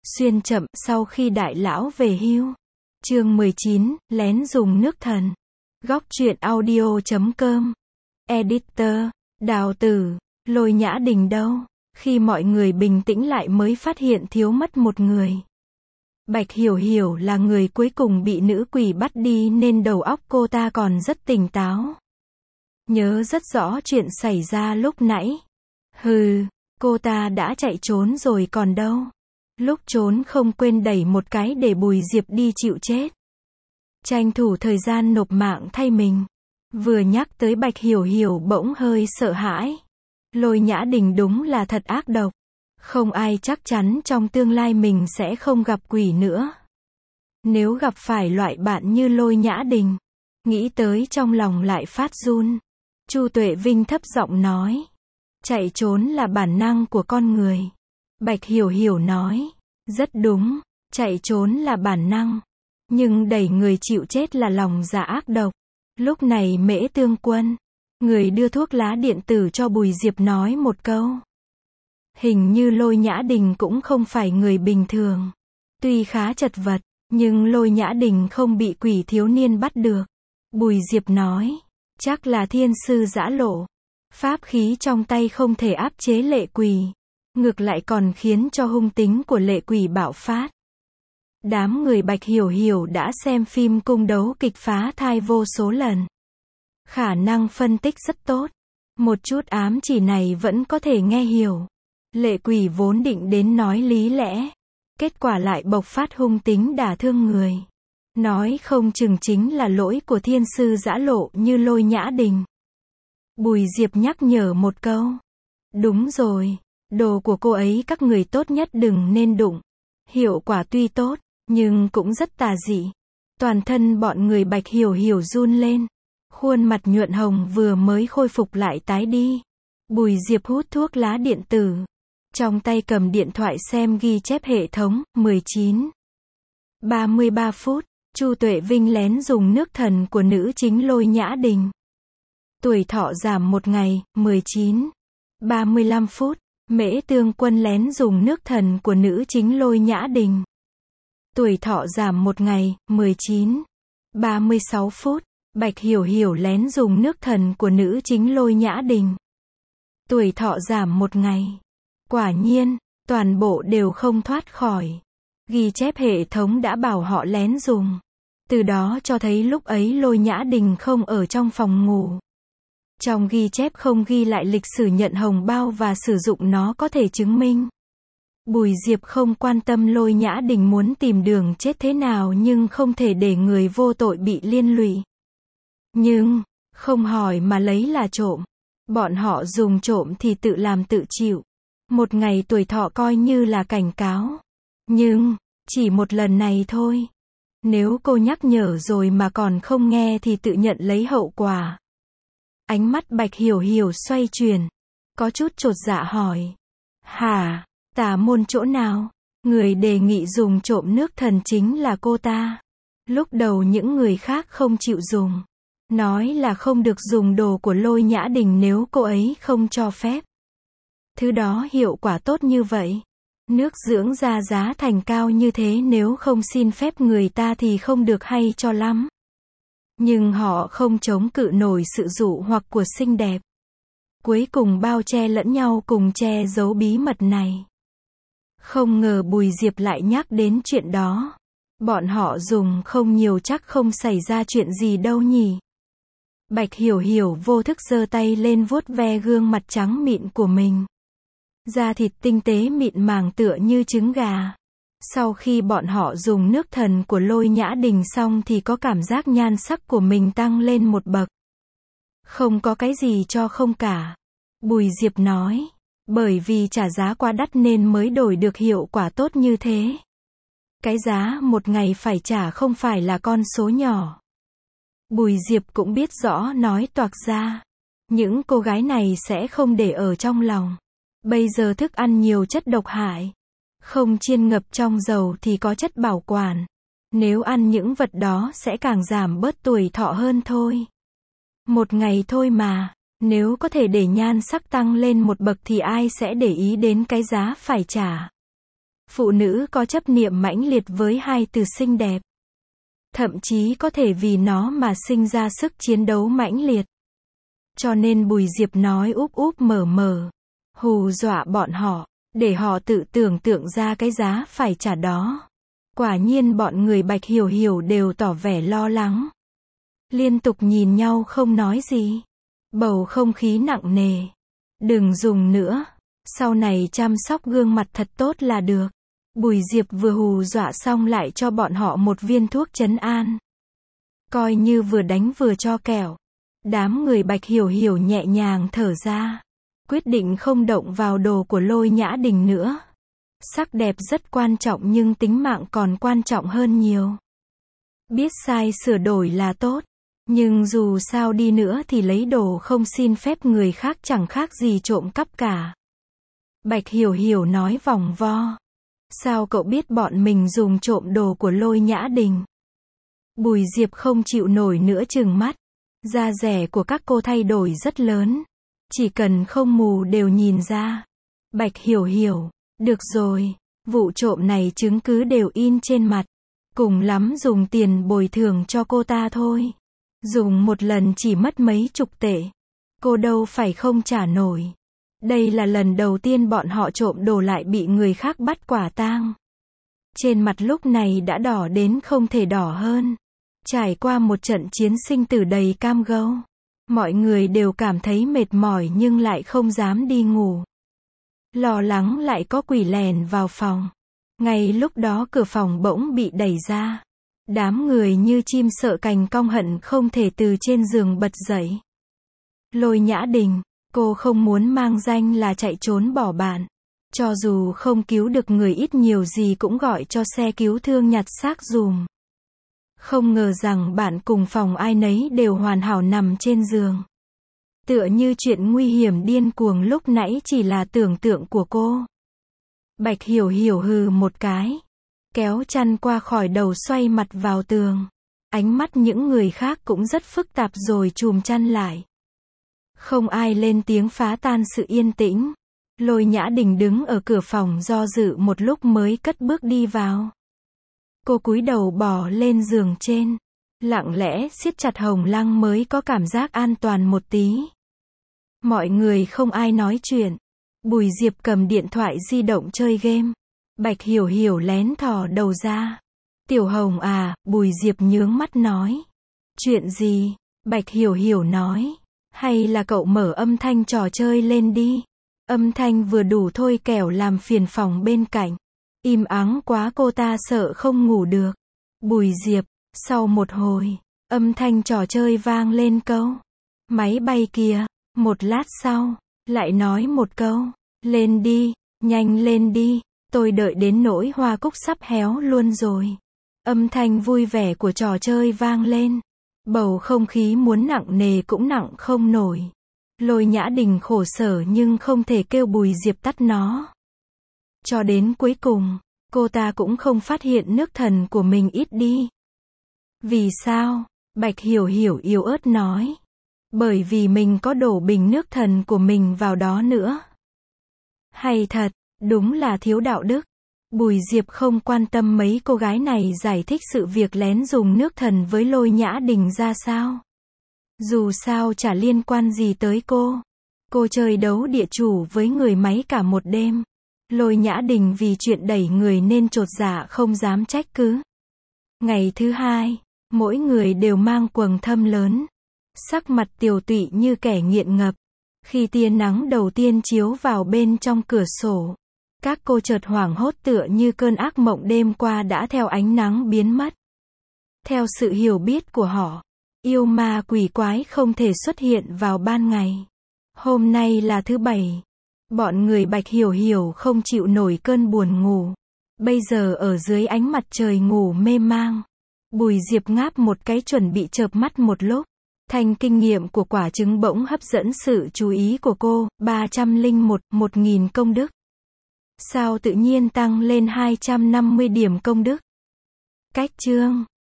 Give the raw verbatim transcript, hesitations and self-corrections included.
Xuyên chậm sau khi đại lão về hưu. Chương mười chín, lén dùng nước thần. Góc truyện audio chấm com. Editor, Đào Tử, Lôi Nhã Đình đâu? Khi mọi người bình tĩnh lại mới phát hiện thiếu mất một người. Bạch Hiểu Hiểu là người cuối cùng bị nữ quỷ bắt đi nên đầu óc cô ta còn rất tỉnh táo. Nhớ rất rõ chuyện xảy ra lúc nãy. Hừ, cô ta đã chạy trốn rồi còn đâu. Lúc trốn không quên đẩy một cái để Bùi Diệp đi chịu chết. Tranh thủ thời gian nộp mạng thay mình. Vừa nhắc tới Bạch Hiểu Hiểu bỗng hơi sợ hãi. Lôi Nhã Đình đúng là thật ác độc. Không ai chắc chắn trong tương lai mình sẽ không gặp quỷ nữa. Nếu gặp phải loại bạn như Lôi Nhã Đình, nghĩ tới trong lòng lại phát run. Chu Tuệ Vinh thấp giọng nói. Chạy trốn là bản năng của con người. Bạch Hiểu Hiểu nói. Rất đúng, chạy trốn là bản năng. Nhưng đẩy người chịu chết là lòng dạ ác độc. Lúc này Mễ Tương Quân, người đưa thuốc lá điện tử cho Bùi Diệp nói một câu. Hình như Lôi Nhã Đình cũng không phải người bình thường. Tuy khá chật vật, nhưng Lôi Nhã Đình không bị quỷ thiếu niên bắt được. Bùi Diệp nói, chắc là thiên sư giã lộ. Pháp khí trong tay không thể áp chế lệ quỷ. Ngược lại còn khiến cho hung tính của lệ quỷ bạo phát. Đám người Bạch Hiểu Hiểu đã xem phim cung đấu kịch phá thai vô số lần. Khả năng phân tích rất tốt. Một chút ám chỉ này vẫn có thể nghe hiểu. Lệ quỷ vốn định đến nói lý lẽ. Kết quả lại bộc phát hung tính đả thương người. Nói không chừng chính là lỗi của thiên sư giã lộ như Lôi Nhã Đình. Bùi Diệp nhắc nhở một câu. Đúng rồi. Đồ của cô ấy các người tốt nhất đừng nên đụng. Hiệu quả tuy tốt, nhưng cũng rất tà dị. Toàn thân bọn người Bạch Hiểu Hiểu run lên. Khuôn mặt nhuận hồng vừa mới khôi phục lại tái đi. Bùi Diệp hút thuốc lá điện tử. Trong tay cầm điện thoại xem ghi chép hệ thống. Mười chín, ba mươi ba phút. Chu Tuệ Vinh lén dùng nước thần của nữ chính Lôi Nhã Đình. Tuổi thọ giảm một ngày. Mười chín, ba mươi lăm phút. Mễ Tương Quân lén dùng nước thần của nữ chính Lôi Nhã Đình. Tuổi thọ giảm một ngày. Mười chín, ba mươi sáu phút. Bạch Hiểu Hiểu lén dùng nước thần của nữ chính Lôi Nhã Đình. Tuổi thọ giảm một ngày. Quả nhiên, toàn bộ đều không thoát khỏi. Ghi chép hệ thống đã bảo họ lén dùng. Từ đó cho thấy lúc ấy Lôi Nhã Đình không ở trong phòng ngủ. Trong ghi chép không ghi lại lịch sử nhận hồng bao và sử dụng nó có thể chứng minh. Bùi Diệp không quan tâm Lôi Nhã Đình muốn tìm đường chết thế nào nhưng không thể để người vô tội bị liên lụy. Nhưng, không hỏi mà lấy là trộm. Bọn họ dùng trộm thì tự làm tự chịu. Một ngày tuổi thọ coi như là cảnh cáo. Nhưng, chỉ một lần này thôi. Nếu cô nhắc nhở rồi mà còn không nghe thì tự nhận lấy hậu quả. Ánh mắt Bạch Hiểu Hiểu xoay chuyển. Có chút chột dạ hỏi. Hả? Tà môn chỗ nào? Người đề nghị dùng trộm nước thần chính là cô ta. Lúc đầu những người khác không chịu dùng. Nói là không được dùng đồ của Lôi Nhã Đình nếu cô ấy không cho phép. Thứ đó hiệu quả tốt như vậy. Nước dưỡng da giá thành cao như thế nếu không xin phép người ta thì không được hay cho lắm. Nhưng họ không chống cự nổi sự dụ hoặc của xinh đẹp. Cuối cùng bao che lẫn nhau cùng che giấu bí mật này. Không ngờ Bùi Diệp lại nhắc đến chuyện đó. Bọn họ dùng không nhiều chắc không xảy ra chuyện gì đâu nhỉ. Bạch Hiểu Hiểu vô thức giơ tay lên vuốt ve gương mặt trắng mịn của mình. Da thịt tinh tế mịn màng tựa như trứng gà. Sau khi bọn họ dùng nước thần của Lôi Nhã Đình xong thì có cảm giác nhan sắc của mình tăng lên một bậc. Không có cái gì cho không cả. Bùi Diệp nói. Bởi vì trả giá quá đắt nên mới đổi được hiệu quả tốt như thế. Cái giá một ngày phải trả không phải là con số nhỏ. Bùi Diệp cũng biết rõ nói toạc ra. Những cô gái này sẽ không để ở trong lòng. Bây giờ thức ăn nhiều chất độc hại. Không chiên ngập trong dầu thì có chất bảo quản. Nếu ăn những vật đó sẽ càng giảm bớt tuổi thọ hơn thôi. Một ngày thôi mà. Nếu có thể để nhan sắc tăng lên một bậc thì ai sẽ để ý đến cái giá phải trả. Phụ nữ có chấp niệm mãnh liệt với hai từ xinh đẹp. Thậm chí có thể vì nó mà sinh ra sức chiến đấu mãnh liệt. Cho nên Bùi Diệp nói úp úp mở mở, hù dọa bọn họ, để họ tự tưởng tượng ra cái giá phải trả đó. Quả nhiên bọn người Bạch Hiểu Hiểu đều tỏ vẻ lo lắng. Liên tục nhìn nhau không nói gì. Bầu không khí nặng nề. Đừng dùng nữa. Sau này chăm sóc gương mặt thật tốt là được. Bùi Diệp vừa hù dọa xong lại cho bọn họ một viên thuốc trấn an. Coi như vừa đánh vừa cho kẹo. Đám người Bạch Hiểu Hiểu nhẹ nhàng thở ra. Quyết định không động vào đồ của Lôi Nhã Đình nữa. Sắc đẹp rất quan trọng nhưng tính mạng còn quan trọng hơn nhiều. Biết sai sửa đổi là tốt. Nhưng dù sao đi nữa thì lấy đồ không xin phép người khác chẳng khác gì trộm cắp cả. Bạch Hiểu Hiểu nói vòng vo. Sao cậu biết bọn mình dùng trộm đồ của Lôi Nhã Đình? Bùi Diệp không chịu nổi nữa trừng mắt. Da dẻ của các cô thay đổi rất lớn. Chỉ cần không mù đều nhìn ra. Bạch Hiểu Hiểu. Được rồi. Vụ trộm này chứng cứ đều in trên mặt. Cùng lắm dùng tiền bồi thường cho cô ta thôi. Dùng một lần chỉ mất mấy chục tệ. Cô đâu phải không trả nổi. Đây là lần đầu tiên bọn họ trộm đồ lại bị người khác bắt quả tang. Trên mặt lúc này đã đỏ đến không thể đỏ hơn. Trải qua một trận chiến sinh tử đầy cam go. Mọi người đều cảm thấy mệt mỏi nhưng lại không dám đi ngủ. Lo lắng lại có quỷ lèn vào phòng. Ngay lúc đó cửa phòng bỗng bị đẩy ra. Đám người như chim sợ cành cong hận không thể từ trên giường bật dậy. Lôi Nhã Đình, cô không muốn mang danh là chạy trốn bỏ bạn. Cho dù không cứu được người ít nhiều gì cũng gọi cho xe cứu thương nhặt xác dùm. Không ngờ rằng bạn cùng phòng ai nấy đều hoàn hảo nằm trên giường. Tựa như chuyện nguy hiểm điên cuồng lúc nãy chỉ là tưởng tượng của cô. Bạch Hiểu Hiểu hừ một cái. Kéo chăn qua khỏi đầu xoay mặt vào tường. Ánh mắt những người khác cũng rất phức tạp rồi chùm chăn lại. Không ai lên tiếng phá tan sự yên tĩnh. Lôi Nhã Đình đứng ở cửa phòng do dự một lúc mới cất bước đi vào. Cô cúi đầu bò lên giường trên. Lặng lẽ siết chặt hồng lăng mới có cảm giác an toàn một tí. Mọi người không ai nói chuyện. Bùi Diệp cầm điện thoại di động chơi game. Bạch Hiểu Hiểu lén thò đầu ra. Tiểu Hồng à, Bùi Diệp nhướng mắt nói. Chuyện gì? Bạch Hiểu Hiểu nói. Hay là cậu mở âm thanh trò chơi lên đi. Âm thanh vừa đủ thôi kẻo làm phiền phòng bên cạnh. Im ắng quá cô ta sợ không ngủ được. Bùi Diệp, sau một hồi, âm thanh trò chơi vang lên câu. Máy bay kìa. Một lát sau, lại nói một câu. Lên đi, nhanh lên đi. Tôi đợi đến nỗi hoa cúc sắp héo luôn rồi. Âm thanh vui vẻ của trò chơi vang lên. Bầu không khí muốn nặng nề cũng nặng không nổi. Lôi Nhã Đình khổ sở nhưng không thể kêu Bùi Diệp tắt nó. Cho đến cuối cùng, cô ta cũng không phát hiện nước thần của mình ít đi. Vì sao? Bạch Hiểu Hiểu yếu ớt nói. Bởi vì mình có đổ bình nước thần của mình vào đó nữa. Hay thật, đúng là thiếu đạo đức. Bùi Diệp không quan tâm mấy cô gái này giải thích sự việc lén dùng nước thần với Lôi Nhã Đình ra sao. Dù sao chả liên quan gì tới cô. Cô chơi đấu địa chủ với người máy cả một đêm. Lôi Nhã Đình vì chuyện đẩy người nên chột dạ không dám trách cứ. Ngày thứ hai, mỗi người đều mang quầng thâm lớn. Sắc mặt tiều tụy như kẻ nghiện ngập. Khi tia nắng đầu tiên chiếu vào bên trong cửa sổ, các cô chợt hoảng hốt tựa như cơn ác mộng đêm qua đã theo ánh nắng biến mất. Theo sự hiểu biết của họ, yêu ma quỷ quái không thể xuất hiện vào ban ngày. Hôm nay là thứ bảy. Bọn người Bạch Hiểu Hiểu không chịu nổi cơn buồn ngủ. Bây giờ ở dưới ánh mặt trời ngủ mê mang. Bùi Diệp ngáp một cái chuẩn bị chợp mắt một lúc. Thành kinh nghiệm của quả trứng bỗng hấp dẫn sự chú ý của cô. ba trăm lẻ một, một nghìn công đức. Sao tự nhiên tăng lên hai trăm năm mươi điểm công đức? Cách chương